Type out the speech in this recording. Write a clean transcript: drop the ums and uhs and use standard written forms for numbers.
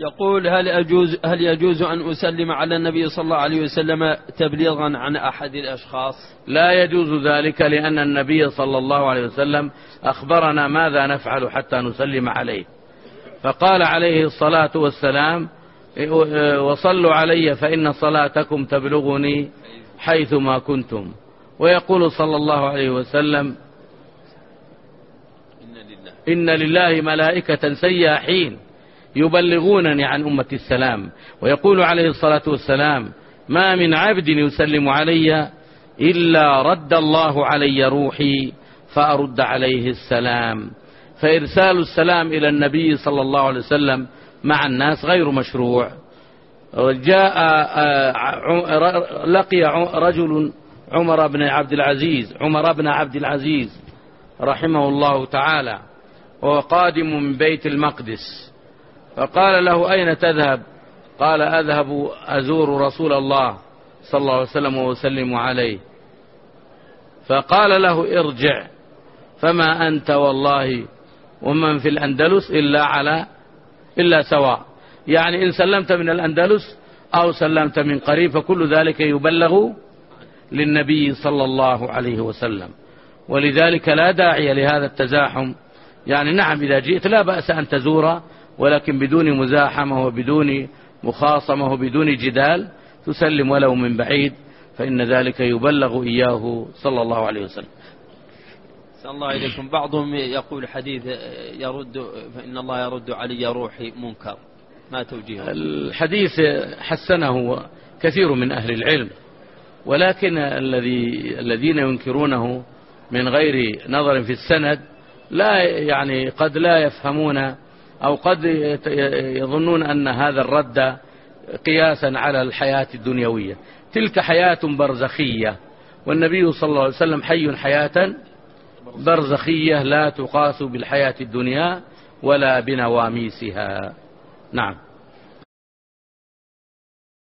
يقول هل يجوز أن أسلم على النبي صلى الله عليه وسلم تبليغا عن أحد الأشخاص؟ لا يجوز ذلك، لأن النبي صلى الله عليه وسلم أخبرنا ماذا نفعل حتى نسلم عليه، فقال عليه الصلاة والسلام: وصلوا علي فإن صلاتكم تبلغني حيثما كنتم. ويقول صلى الله عليه وسلم: إن لله ملائكة سياحين يبلغونني عن أمة السلام. ويقول عليه الصلاة والسلام: ما من عبد يسلم علي إلا رد الله علي روحي فأرد عليه السلام. فإرسال السلام إلى النبي صلى الله عليه وسلم مع الناس غير مشروع. لقي رجل عمر بن عبد العزيز رحمه الله تعالى، وهو قادم من بيت المقدس، فقال له: أين تذهب؟ قال: أذهب أزور رسول الله صلى الله عليه وسلم وأسلم عليه. فقال له: ارجع، فما أنت والله ومن في الأندلس إلا سواء. يعني إن سلمت من الأندلس أو سلمت من قريب فكل ذلك يبلغ للنبي صلى الله عليه وسلم. ولذلك لا داعي لهذا التزاحم. يعني نعم، إذا جئت لا بأس أن تزور، ولكن بدون مزاحمة وبدون مخاصمة وبدون جدال، تسلم ولو من بعيد، فإن ذلك يبلغ إياه صلى الله عليه وسلم. صلى الله عليكم. بعضهم يقول حديث فإن الله يرد علي روحي منكر، ما توجيهه؟ الحديث حسنه كثير من أهل العلم، ولكن الذين ينكرونه من غير نظر في السند قد لا يفهمون، أو قد يظنون أن هذا الرد قياسا على الحياة الدنيوية. تلك حياة برزخية، والنبي صلى الله عليه وسلم حي حياة برزخية لا تقاس بالحياة الدنيا ولا بنواميسها. نعم.